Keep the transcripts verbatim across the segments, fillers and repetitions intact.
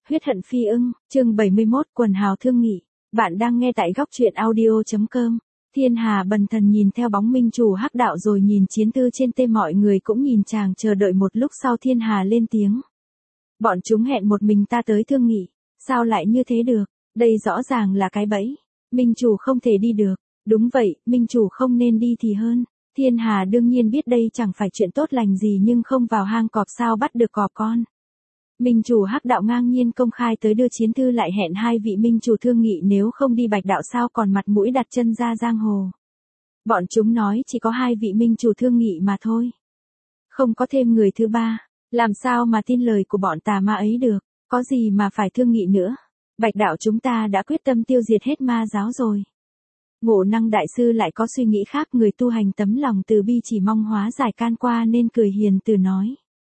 Huyết hận phi ưng, chương bảy mươi mốt, quần hào thương nghị. Bạn đang nghe tại góc truyện audio chấm com. Thiên Hà bần thần nhìn theo bóng minh chủ hắc đạo rồi nhìn chiến tư trên tê, mọi người cũng nhìn chàng chờ đợi. Một lúc sau Thiên Hà lên tiếng. Bọn chúng hẹn một mình ta tới thương nghị, sao lại như thế được, đây rõ ràng là cái bẫy. Minh chủ không thể đi được. Đúng vậy, minh chủ không nên đi thì hơn. Thiên Hà đương nhiên biết đây chẳng phải chuyện tốt lành gì, nhưng không vào hang cọp sao bắt được cọp con. Minh chủ hắc đạo ngang nhiên công khai tới đưa chiến thư, lại hẹn hai vị minh chủ thương nghị, nếu không đi bạch đạo sao còn mặt mũi đặt chân ra giang hồ. Bọn chúng nói chỉ có hai vị minh chủ thương nghị mà thôi, không có thêm người thứ ba, làm sao mà tin lời của bọn tà ma ấy được, có gì mà phải thương nghị nữa. Bạch đạo chúng ta đã quyết tâm tiêu diệt hết ma giáo rồi. Ngộ Năng đại sư lại có suy nghĩ khác, người tu hành tấm lòng từ bi chỉ mong hóa giải can qua nên cười hiền từ nói.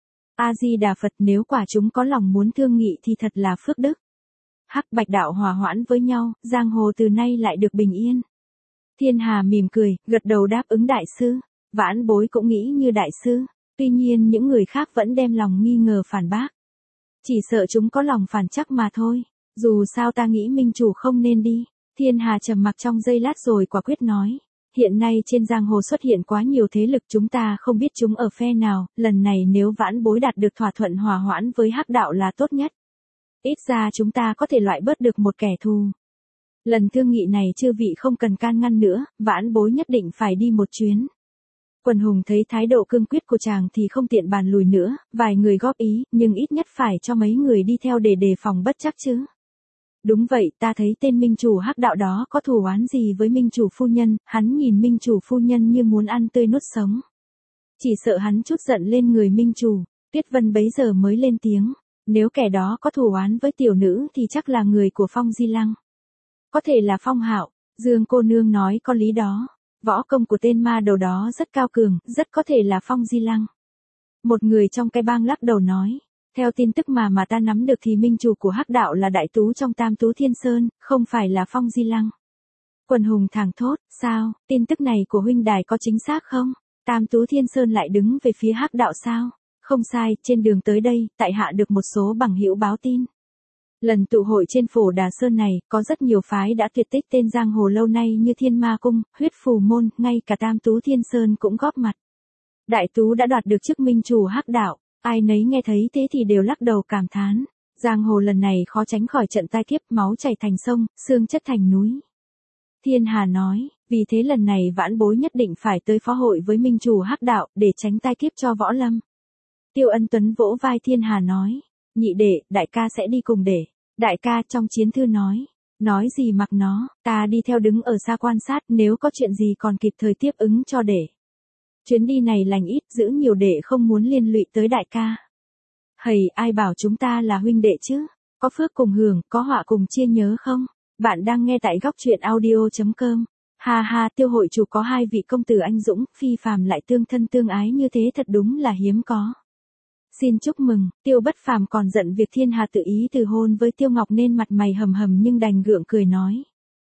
A-di-đà Phật, nếu quả chúng có lòng muốn thương nghị thì thật là phước đức. Hắc bạch đạo hòa hoãn với nhau, giang hồ từ nay lại được bình yên. Thiên Hà mỉm cười, gật đầu đáp ứng đại sư. Vãn bối cũng nghĩ như đại sư, tuy nhiên những người khác vẫn đem lòng nghi ngờ phản bác. Chỉ sợ chúng có lòng phản chắc mà thôi, dù sao ta nghĩ minh chủ không nên đi. Thiên Hà trầm mặc trong giây lát rồi quả quyết nói. Hiện nay trên giang hồ xuất hiện quá nhiều thế lực, chúng ta không biết chúng ở phe nào, lần này nếu vãn bối đạt được thỏa thuận hòa hoãn với hắc đạo là tốt nhất. Ít ra chúng ta có thể loại bớt được một kẻ thù. Lần thương nghị này chư vị không cần can ngăn nữa, vãn bối nhất định phải đi một chuyến. Quần hùng thấy thái độ cương quyết của chàng thì không tiện bàn lùi nữa, vài người góp ý, nhưng ít nhất phải cho mấy người đi theo để đề phòng bất trắc chứ. Đúng vậy, ta thấy tên minh chủ hắc đạo đó có thù oán gì với minh chủ phu nhân, hắn nhìn minh chủ phu nhân như muốn ăn tươi nuốt sống. Chỉ sợ hắn chút giận lên người minh chủ. Tuyết Vân bấy giờ mới lên tiếng, nếu kẻ đó có thù oán với tiểu nữ thì chắc là người của Phong Di Lăng. Có thể là Phong Hạo. Dương cô nương nói có lý đó, võ công của tên ma đầu đó rất cao cường, rất có thể là Phong Di Lăng. Một người trong cái bang lắc đầu nói. Theo tin tức mà mà ta nắm được thì minh chủ của hắc đạo là đại tú trong Tam Tú Thiên Sơn, không phải là Phong Di Lăng. Quần hùng thảng thốt, sao, tin tức này của huynh đài có chính xác không? Tam Tú Thiên Sơn lại đứng về phía hắc đạo sao? Không sai, trên đường tới đây, tại hạ được một số bằng hữu báo tin. Lần tụ hội trên Phổ Đà Sơn này, có rất nhiều phái đã tuyệt tích tên giang hồ lâu nay như Thiên Ma Cung, Huyết Phù Môn, ngay cả Tam Tú Thiên Sơn cũng góp mặt. Đại tú đã đoạt được chức minh chủ hắc đạo. Ai nấy nghe thấy thế thì đều lắc đầu cảm thán. Giang hồ lần này khó tránh khỏi trận tai kiếp, máu chảy thành sông, xương chất thành núi. Thiên Hà nói, vì thế lần này vãn bối nhất định phải tới phó hội với minh chủ hắc đạo để tránh tai kiếp cho võ lâm. Tiêu Ân Tuấn vỗ vai Thiên Hà nói, nhị đệ, đại ca sẽ đi cùng để. Đại ca trong chiến thư nói, nói gì mặc nó, ta đi theo đứng ở xa quan sát, nếu có chuyện gì còn kịp thời tiếp ứng cho để. Chuyến đi này lành ít, giữ nhiều để không muốn liên lụy tới đại ca. Hầy, ai bảo chúng ta là huynh đệ chứ? Có phước cùng hưởng, có họa cùng chia nhớ không? Bạn đang nghe tại góc truyện audio chấm com. Ha ha, Tiêu hội chủ có hai vị công tử anh dũng, phi phàm lại tương thân tương ái như thế thật đúng là hiếm có. Xin chúc mừng. Tiêu Bất Phàm còn giận việc Thiên Hà tự ý từ hôn với Tiêu Ngọc nên mặt mày hầm hầm nhưng đành gượng cười nói.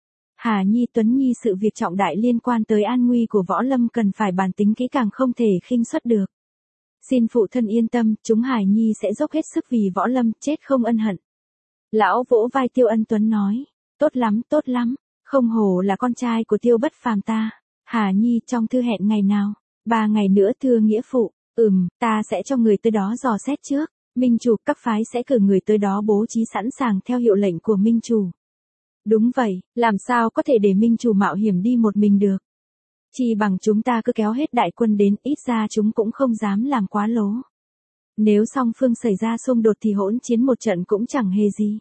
Hà Nhi Tuấn Nhi, sự việc trọng đại liên quan tới an nguy của võ lâm cần phải bàn tính kỹ càng, không thể khinh suất được. Xin phụ thân yên tâm, chúng Hải Nhi sẽ dốc hết sức vì võ lâm, chết không ân hận. Lão vỗ vai Tiêu Ân Tuấn nói, tốt lắm, tốt lắm, không hổ là con trai của Tiêu Bất Phàm ta. Hà Nhi, trong thư hẹn ngày nào? Ba ngày nữa thưa nghĩa phụ. Ừm, ta sẽ cho người tới đó dò xét trước. Minh chủ các phái sẽ cử người tới đó bố trí sẵn sàng theo hiệu lệnh của minh chủ. Đúng vậy, làm sao có thể để minh chủ mạo hiểm đi một mình được. Chỉ bằng chúng ta cứ kéo hết đại quân đến, ít ra chúng cũng không dám làm quá lố. Nếu song phương xảy ra xung đột thì hỗn chiến một trận cũng chẳng hề gì.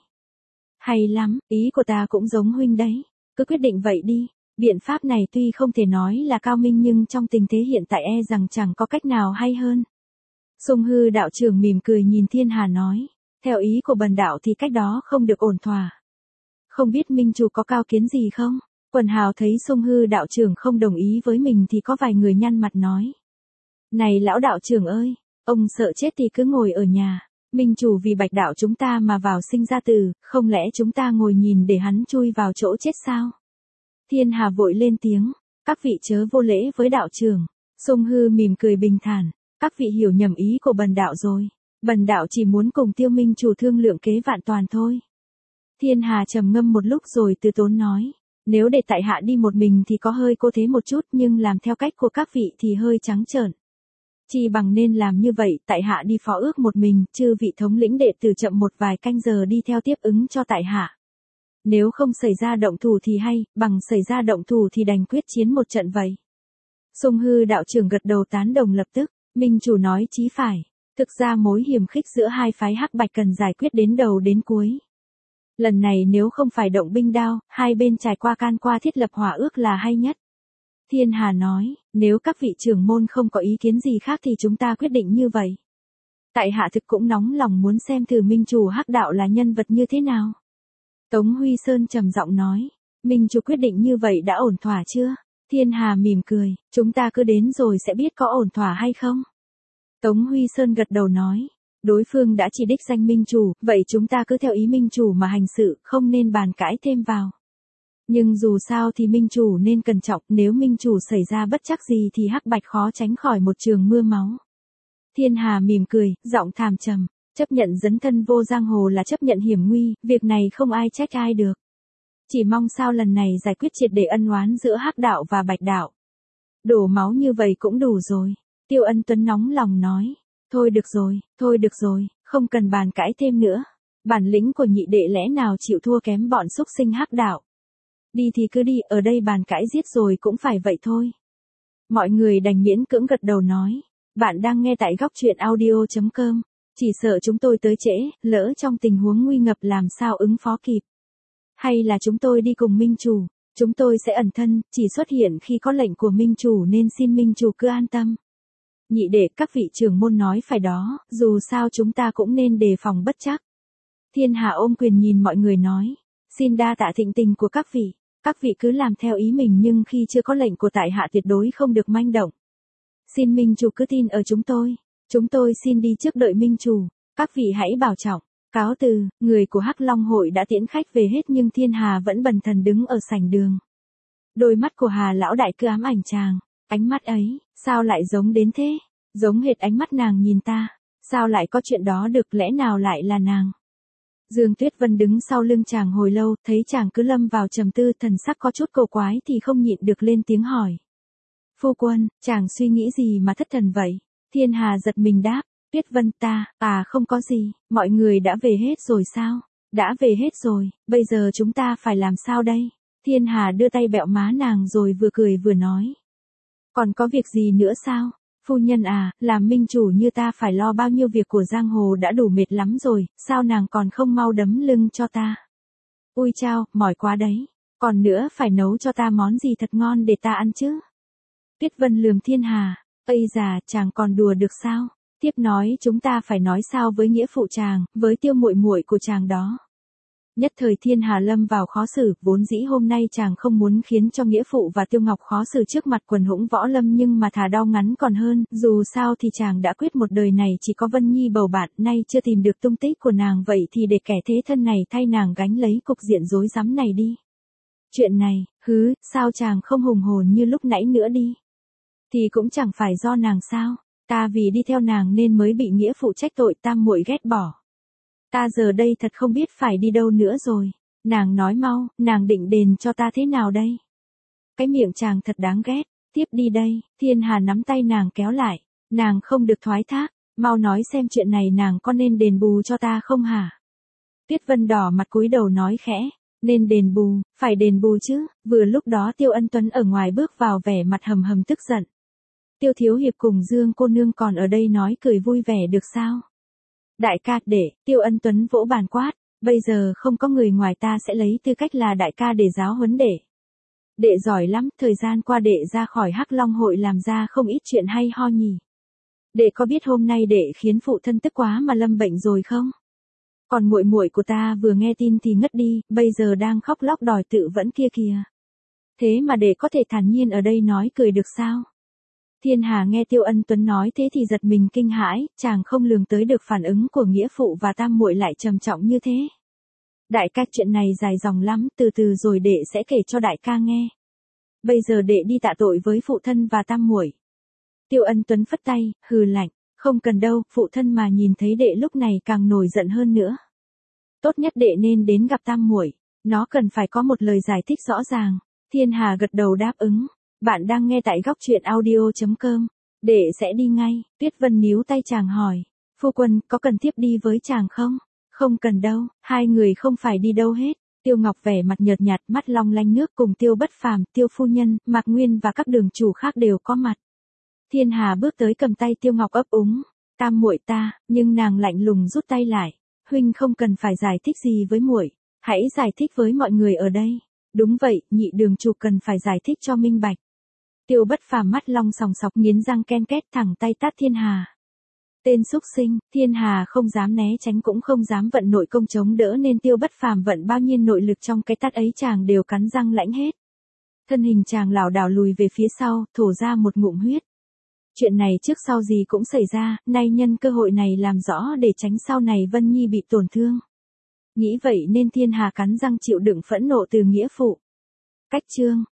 Hay lắm, ý của ta cũng giống huynh đấy. Cứ quyết định vậy đi. Biện pháp này tuy không thể nói là cao minh nhưng trong tình thế hiện tại e rằng chẳng có cách nào hay hơn. Sung Hư đạo trưởng mỉm cười nhìn Thiên Hà nói. Theo ý của bần đạo thì cách đó không được ổn thỏa. Không biết minh chủ có cao kiến gì không? Quần hào thấy Sung Hư đạo trưởng không đồng ý với mình thì có vài người nhăn mặt nói. Này lão đạo trưởng ơi, ông sợ chết thì cứ ngồi ở nhà. Minh chủ vì bạch đạo chúng ta mà vào sinh ra tử, không lẽ chúng ta ngồi nhìn để hắn chui vào chỗ chết sao? Thiên Hà vội lên tiếng, các vị chớ vô lễ với đạo trưởng. Sung Hư mỉm cười bình thản, các vị hiểu nhầm ý của bần đạo rồi. Bần đạo chỉ muốn cùng Tiêu minh chủ thương lượng kế vạn toàn thôi. Thiên Hà trầm ngâm một lúc rồi từ tốn nói. Nếu để tại hạ đi một mình thì có hơi cô thế một chút, nhưng làm theo cách của các vị thì hơi trắng trợn. Chỉ bằng nên làm như vậy, tại hạ đi phó ước một mình, chư vị thống lĩnh đệ tử chậm một vài canh giờ đi theo tiếp ứng cho tại hạ. Nếu không xảy ra động thủ thì hay, bằng xảy ra động thủ thì đành quyết chiến một trận vậy. Sung Hư đạo trưởng gật đầu tán đồng lập tức, minh chủ nói chí phải. Thực ra mối hiềm khích giữa hai phái Hắc Bạch cần giải quyết đến đầu đến cuối. Lần này nếu không phải động binh đao, hai bên trải qua can qua thiết lập hòa ước là hay nhất. Thiên Hà nói, nếu các vị trưởng môn không có ý kiến gì khác thì chúng ta quyết định như vậy. Tại hạ thực cũng nóng lòng muốn xem thử minh chủ Hắc đạo là nhân vật như thế nào. Tống Huy Sơn trầm giọng nói, minh chủ quyết định như vậy đã ổn thỏa chưa? Thiên Hà mỉm cười, chúng ta cứ đến rồi sẽ biết có ổn thỏa hay không. Tống Huy Sơn gật đầu nói, đối phương đã chỉ đích danh minh chủ, vậy chúng ta cứ theo ý minh chủ mà hành sự, không nên bàn cãi thêm vào. Nhưng dù sao thì minh chủ nên cẩn trọng, nếu minh chủ xảy ra bất trắc gì thì Hắc Bạch khó tránh khỏi một trường mưa máu. Thiên Hà mỉm cười, giọng thàm trầm, chấp nhận dấn thân vô giang hồ là chấp nhận hiểm nguy, việc này không ai trách ai được. Chỉ mong sao lần này giải quyết triệt để ân oán giữa Hắc đạo và Bạch đạo. Đổ máu như vậy cũng đủ rồi. Tiêu Ân Tuấn nóng lòng nói, thôi được rồi, thôi được rồi, không cần bàn cãi thêm nữa. Bản lĩnh của nhị đệ lẽ nào chịu thua kém bọn xúc sinh Hắc đạo. Đi thì cứ đi, ở đây bàn cãi giết rồi cũng phải vậy thôi. Mọi người đành miễn cưỡng gật đầu nói, bạn đang nghe tại góc truyện audio chấm com, chỉ sợ chúng tôi tới trễ, lỡ trong tình huống nguy ngập làm sao ứng phó kịp. Hay là chúng tôi đi cùng minh chủ, chúng tôi sẽ ẩn thân, chỉ xuất hiện khi có lệnh của minh chủ nên xin minh chủ cứ an tâm. Nhị đệ, các vị trưởng môn nói phải đó, dù sao chúng ta cũng nên đề phòng bất trắc. Thiên Hà ôm quyền nhìn mọi người nói, xin đa tạ thịnh tình của các vị, các vị cứ làm theo ý mình nhưng khi chưa có lệnh của tại hạ tuyệt đối không được manh động. Xin minh chủ cứ tin ở chúng tôi, chúng tôi xin đi trước đợi minh chủ, các vị hãy bảo trọng. Cáo từ, người của Hắc Long hội đã tiễn khách về hết nhưng Thiên Hà vẫn bần thần đứng ở sảnh đường. Đôi mắt của Hà lão đại cứ ám ảnh chàng, ánh mắt ấy, sao lại giống đến thế, giống hệt ánh mắt nàng nhìn ta, sao lại có chuyện đó được, lẽ nào lại là nàng. Dương Tuyết Vân đứng sau lưng chàng hồi lâu, thấy chàng cứ lâm vào trầm tư, thần sắc có chút cầu quái thì không nhịn được lên tiếng hỏi. Phu quân, chàng suy nghĩ gì mà thất thần vậy? Thiên Hà giật mình đáp. Tuyết Vân ta, à không có gì, mọi người đã về hết rồi sao? Đã về hết rồi, bây giờ chúng ta phải làm sao đây? Thiên Hà đưa tay bẹo má nàng rồi vừa cười vừa nói. Còn có việc gì nữa sao? Phu nhân à, làm minh chủ như ta phải lo bao nhiêu việc của giang hồ đã đủ mệt lắm rồi, sao nàng còn không mau đấm lưng cho ta? Ui chao, mỏi quá đấy, còn nữa phải nấu cho ta món gì thật ngon để ta ăn chứ? Tuyết Vân lườm Thiên Hà, ây già, chàng còn đùa được sao? Tiếp nói chúng ta phải nói sao với nghĩa phụ chàng, với Tiêu muội muội của chàng đó. Nhất thời Thiên Hà lâm vào khó xử, vốn dĩ hôm nay chàng không muốn khiến cho nghĩa phụ và Tiêu Ngọc khó xử trước mặt quần hũng võ lâm nhưng mà thà đau ngắn còn hơn, dù sao thì chàng đã quyết một đời này chỉ có Vân Nhi bầu bạn, nay chưa tìm được tung tích của nàng, vậy thì để kẻ thế thân này thay nàng gánh lấy cục diện rối rắm này đi. Chuyện này, hứ, sao chàng không hùng hồn như lúc nãy nữa đi? Thì cũng chẳng phải do nàng sao? Ta vì đi theo nàng nên mới bị nghĩa phụ trách tội, tam muội ghét bỏ. Ta giờ đây thật không biết phải đi đâu nữa rồi. Nàng nói mau, nàng định đền cho ta thế nào đây? Cái miệng chàng thật đáng ghét. Tiếp đi đây, Thiên Hà nắm tay nàng kéo lại. Nàng không được thoái thác, mau nói xem chuyện này nàng có nên đền bù cho ta không hả? Tuyết Vân đỏ mặt cúi đầu nói khẽ. Nên đền bù, phải đền bù chứ. Vừa lúc đó Tiêu Ân Tuấn ở ngoài bước vào vẻ mặt hầm hầm tức giận. Tiêu thiếu hiệp cùng Dương cô nương còn ở đây nói cười vui vẻ được sao? Đại ca, để, Tiêu Ân Tuấn vỗ bàn quát, bây giờ không có người ngoài ta sẽ lấy tư cách là đại ca để giáo huấn đệ. Đệ giỏi lắm, thời gian qua đệ ra khỏi Hắc Long hội làm ra không ít chuyện hay ho nhỉ. Đệ có biết hôm nay đệ khiến phụ thân tức quá mà lâm bệnh rồi không? Còn muội muội của ta vừa nghe tin thì ngất đi, bây giờ đang khóc lóc đòi tự vẫn kia kìa. Thế mà đệ có thể thản nhiên ở đây nói cười được sao? Thiên Hà nghe Tiêu Ân Tuấn nói thế thì giật mình kinh hãi, chàng không lường tới được phản ứng của nghĩa phụ và tam muội lại trầm trọng như thế. Đại ca, chuyện này dài dòng lắm, từ từ rồi đệ sẽ kể cho đại ca nghe. Bây giờ đệ đi tạ tội với phụ thân và tam muội. Tiêu Ân Tuấn phất tay, hừ lạnh, Không cần đâu, phụ thân mà nhìn thấy đệ lúc này càng nổi giận hơn nữa. Tốt nhất đệ nên đến gặp tam muội, nó cần phải có một lời giải thích rõ ràng. Thiên Hà gật đầu đáp ứng. Bạn đang nghe tại góc truyện audio.com. Đệ sẽ đi ngay. Tuyết Vân níu tay chàng hỏi. Phu quân, có cần tiếp đi với chàng không? Không cần đâu, hai người không phải đi đâu hết. Tiêu Ngọc vẻ mặt nhợt nhạt, mắt long lanh nước cùng Tiêu Bất Phàm, Tiêu phu nhân, Mạc Nguyên và các đường chủ khác đều có mặt. Thiên Hà bước tới cầm tay Tiêu Ngọc ấp úng. Tam muội ta, nhưng nàng lạnh lùng rút tay lại. Huynh không cần phải giải thích gì với muội, hãy giải thích với mọi người ở đây. Đúng vậy, nhị đường chủ cần phải giải thích cho minh bạch. Tiêu Bất Phàm mắt long sòng sọc nghiến răng ken két thẳng tay tát Thiên Hà. Tên xúc sinh, Thiên Hà không dám né tránh cũng không dám vận nội công chống đỡ nên Tiêu Bất Phàm vận bao nhiêu nội lực trong cái tát ấy chàng đều cắn răng lãnh hết. Thân hình chàng lảo đảo lùi về phía sau, thổ ra một ngụm huyết. Chuyện này trước sau gì cũng xảy ra, nay nhân cơ hội này làm rõ để tránh sau này Vân Nhi bị tổn thương. Nghĩ vậy nên Thiên Hà cắn răng chịu đựng phẫn nộ từ nghĩa phụ. Cách chương